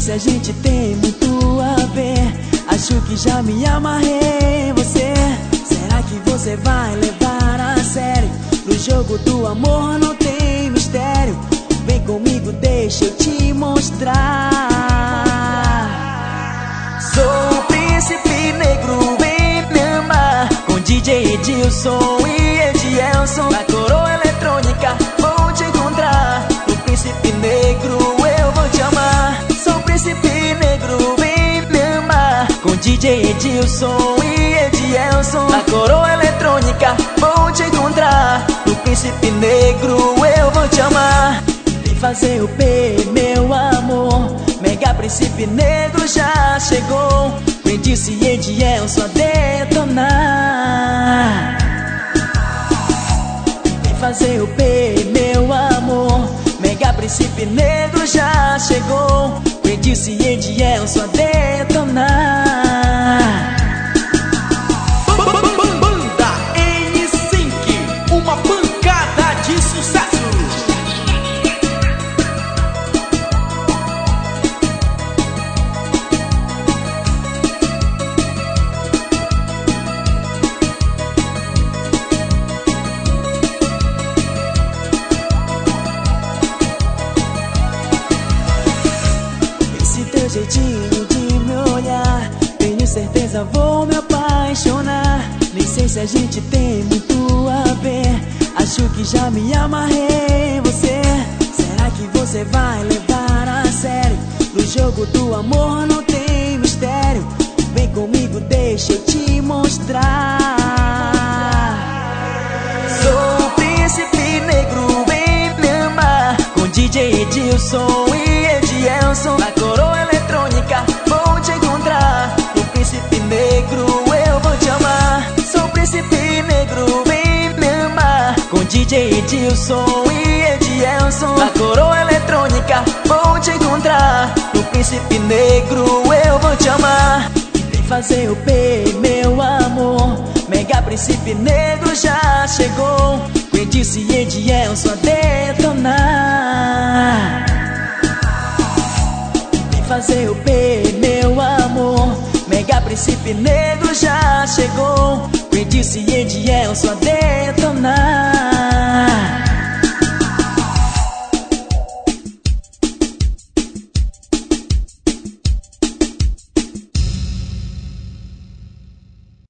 se a gente tem muito a ver. Acho que já me amarrei em você. Será que você vai levar a sério? No jogo do amor não tem mistério. Vem comigo, deixa eu te mostrar. Sou o príncipe negro, vem me amar. Com DJ Edilson e Edielson. Na coroa eletrônica vou te encontrar. No príncipe negro eu vou te amar. Sou o príncipe negro, vem me amar. Com DJ Edilson e Edielson. Na coroa eletrônica vou te encontrar. No príncipe negro eu vou te amar. Vem fazer o P, meu amor. Mega príncipe negro já chegou. Vem disse Edielson a detonar. Vem fazer o P, meu amor. Mega príncipe negro já chegou. Vem disse Edielson a detonar. Banda N5, uma pancada de sucesso. Esse teu jeitinho de me olhar, tenho certeza vou me apaixonar. Nem sei se a gente tem muito a ver. Acho que já me amarrei em você. Será que você vai levar a sério? No jogo do amor não tem mistério. Vem comigo, deixa eu te mostrar. Sou o príncipe negro, vem me amar. Com DJ Edilson e Edielson. Na coroa eletrônica vou te encontrar. No príncipe negro eu vou te amar. Sou o príncipe negro, vem me amar. Com DJ Edilson e Edielson. Na coroa eletrônica vou te encontrar. No príncipe negro eu vou te amar. Vem fazer o P, meu amor. Mega príncipe negro já chegou. Vem disse Edielson a detonar. Vem fazer o P, meu amor. Mega príncipe negro já chegou. Vem disse Edielson a detonar.